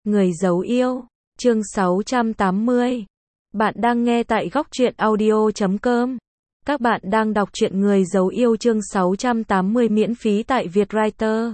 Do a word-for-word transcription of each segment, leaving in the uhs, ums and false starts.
Người giấu yêu, chương sáu trăm tám mươi. Bạn đang nghe tại góc truyện audio chấm com. Các bạn đang đọc truyện Người giấu yêu chương sáu trăm tám mươi miễn phí tại Vietwriter.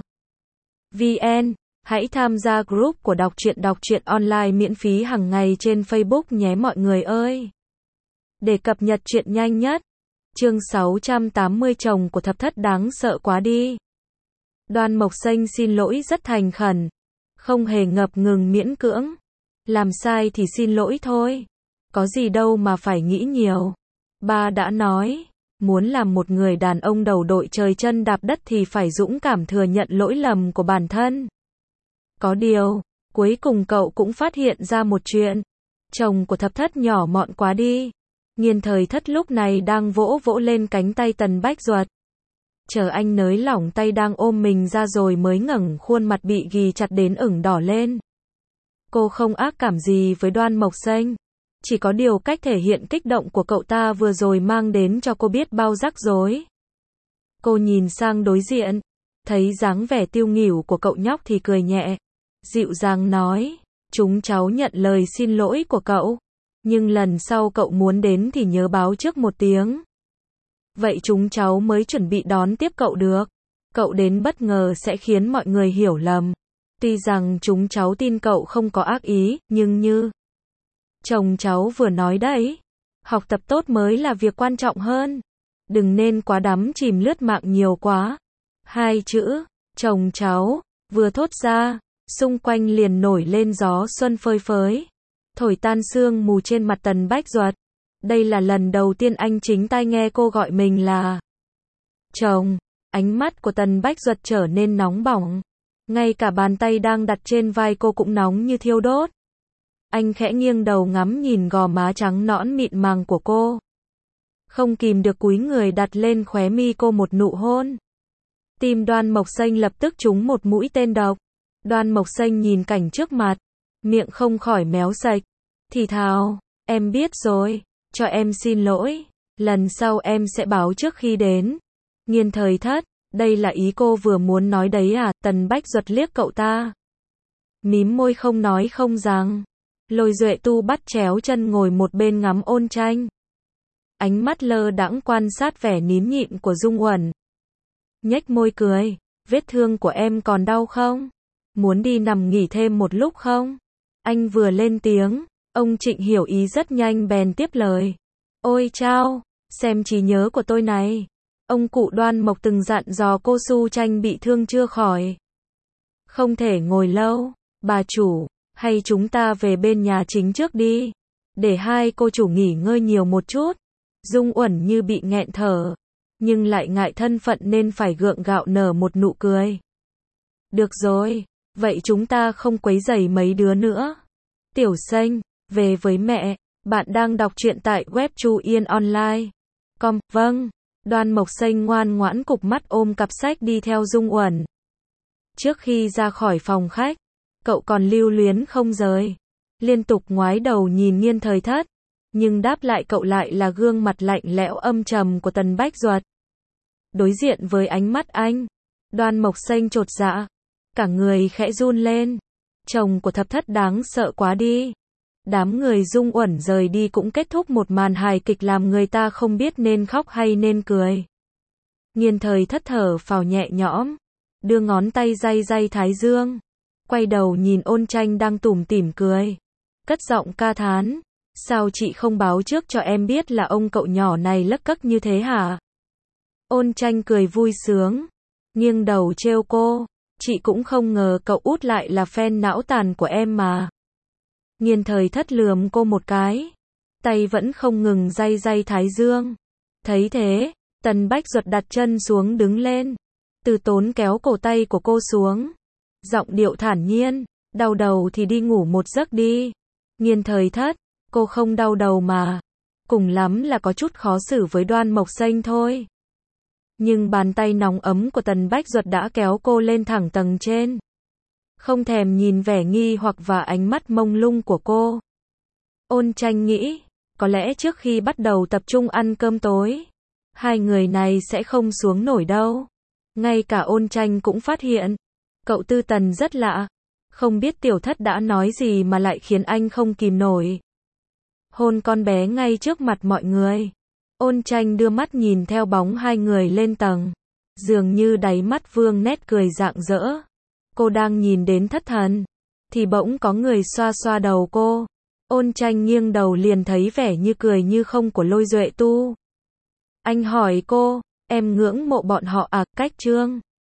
vê en. Hãy tham gia group của đọc truyện đọc truyện online miễn phí hàng ngày trên Facebook nhé mọi người ơi. Để cập nhật truyện nhanh nhất. Chương sáu trăm tám mươi chồng của thập thất đáng sợ quá đi. Đoan Mộc Xanh xin lỗi rất thành khẩn. Không hề ngập ngừng miễn cưỡng. Làm sai thì xin lỗi thôi. Có gì đâu mà phải nghĩ nhiều. Ba đã nói, muốn làm một người đàn ông đầu đội trời chân đạp đất thì phải dũng cảm thừa nhận lỗi lầm của bản thân. Có điều, cuối cùng cậu cũng phát hiện ra một chuyện. Chồng của thập thất nhỏ mọn quá đi. Nghiên Thời Thất lúc này đang vỗ vỗ lên cánh tay Tần Bách Duật. Chờ anh nới lỏng tay đang ôm mình ra rồi mới ngẩng khuôn mặt bị ghì chặt đến ửng đỏ lên. Cô không ác cảm gì với Đoan Mộc Xanh. Chỉ có điều cách thể hiện kích động của cậu ta vừa rồi mang đến cho cô biết bao rắc rối. Cô nhìn sang đối diện. Thấy dáng vẻ tiêu nghỉu của cậu nhóc thì cười nhẹ. Dịu dàng nói, chúng cháu nhận lời xin lỗi của cậu. Nhưng lần sau cậu muốn đến thì nhớ báo trước một tiếng. Vậy chúng cháu mới chuẩn bị đón tiếp cậu được. Cậu đến bất ngờ sẽ khiến mọi người hiểu lầm. Tuy rằng chúng cháu tin cậu không có ác ý, nhưng như chồng cháu vừa nói đấy, học tập tốt mới là việc quan trọng hơn. Đừng nên quá đắm chìm lướt mạng nhiều quá. Hai chữ, chồng cháu, vừa thốt ra, xung quanh liền nổi lên gió xuân phơi phới. Thổi tan sương mù trên mặt Tần Bách Duật. Đây là lần đầu tiên anh chính tai nghe cô gọi mình là chồng. Ánh mắt của Tần Bách Duật trở nên nóng bỏng. Ngay cả bàn tay đang đặt trên vai cô cũng nóng như thiêu đốt. Anh khẽ nghiêng đầu ngắm nhìn gò má trắng nõn mịn màng của cô. Không kìm được cúi người đặt lên khóe mi cô một nụ hôn. Tim Đoan Mộc Xanh lập tức trúng một mũi tên độc. Đoan Mộc Xanh nhìn cảnh trước mặt. Miệng không khỏi méo sạch. Thì thào, em biết rồi, cho em xin lỗi. Lần sau em sẽ báo trước khi đến. Nghiên Thời Thất, đây là ý cô vừa muốn nói đấy à? Tần Bách Duật liếc cậu ta. Mím môi không nói không rằng. Lôi Duệ Tu bắt chéo chân ngồi một bên ngắm Ôn Tranh. Ánh mắt lơ đãng quan sát vẻ nín nhịn của Dung Uẩn. Nhếch môi cười, vết thương của em còn đau không? Muốn đi nằm nghỉ thêm một lúc không? Anh vừa lên tiếng, ông Trịnh hiểu ý rất nhanh bèn tiếp lời. Ôi chao, xem trí nhớ của tôi này. Ông cụ Đoan Mộc từng dặn dò cô Su Tranh bị thương chưa khỏi. Không thể ngồi lâu, bà chủ, hay chúng ta về bên nhà chính trước đi. Để hai cô chủ nghỉ ngơi nhiều một chút. Dung Uẩn như bị nghẹn thở. Nhưng lại ngại thân phận nên phải gượng gạo nở một nụ cười. Được rồi, vậy chúng ta không quấy rầy mấy đứa nữa. Tiểu Xanh, về với mẹ. Bạn đang đọc truyện tại web Chu Yên Online. Com, vâng. Đoan Mộc Xanh ngoan ngoãn cụp mắt ôm cặp sách đi theo Dung Uẩn. Trước khi ra khỏi phòng khách, cậu còn lưu luyến không rời. Liên tục ngoái đầu nhìn Nghiên Thời Thất. Nhưng đáp lại cậu lại là gương mặt lạnh lẽo âm trầm của Tần Bách Duật. Đối diện với ánh mắt anh, Đoan Mộc Xanh chột dạ. Cả người khẽ run lên. Chồng của thập thất đáng sợ quá đi. Đám người Dung Uẩn rời đi cũng kết thúc một màn hài kịch làm người ta không biết nên khóc hay nên cười. Nghiên Thời Thất thở phào nhẹ nhõm. Đưa ngón tay day day thái dương. Quay đầu nhìn Ôn Tranh đang tủm tỉm cười. Cất giọng ca thán. Sao chị không báo trước cho em biết là ông cậu nhỏ này lấc cấc như thế hả? Ôn Tranh cười vui sướng. Nghiêng đầu trêu cô. Chị cũng không ngờ cậu út lại là fan não tàn của em mà. Nghiên Thời Thất lườm cô một cái. Tay vẫn không ngừng day day thái dương. Thấy thế, Tần Bách Duật đặt chân xuống đứng lên. Từ Tốn kéo cổ tay của cô xuống. Giọng điệu thản nhiên. Đau đầu thì đi ngủ một giấc đi. Nghiên Thời Thất, cô không đau đầu mà. Cùng lắm là có chút khó xử với Đoan Mộc Xanh thôi. Nhưng bàn tay nóng ấm của Tần Bách Duật đã kéo cô lên thẳng tầng trên. Không thèm nhìn vẻ nghi hoặc và ánh mắt mông lung của cô. Ôn Tranh nghĩ, có lẽ trước khi bắt đầu tập trung ăn cơm tối, hai người này sẽ không xuống nổi đâu. Ngay cả Ôn Tranh cũng phát hiện, cậu Tư Tần rất lạ. Không biết tiểu thất đã nói gì mà lại khiến anh không kìm nổi. Hôn con bé ngay trước mặt mọi người. Ôn Tranh đưa mắt nhìn theo bóng hai người lên tầng. Dường như đáy mắt Vương nét cười rạng rỡ. Cô đang nhìn đến thất thần. Thì bỗng có người xoa xoa đầu cô. Ôn Tranh nghiêng đầu liền thấy vẻ như cười như không của Lôi Duệ Tu. Anh hỏi cô, em ngưỡng mộ bọn họ à, Cách Trương?